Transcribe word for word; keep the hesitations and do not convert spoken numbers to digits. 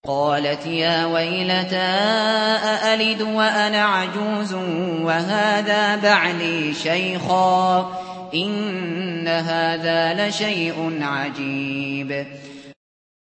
قالت يا ويلتى أألد وأنا عجوز وهذا بعلي شيخا إن هذا لشيء عجيب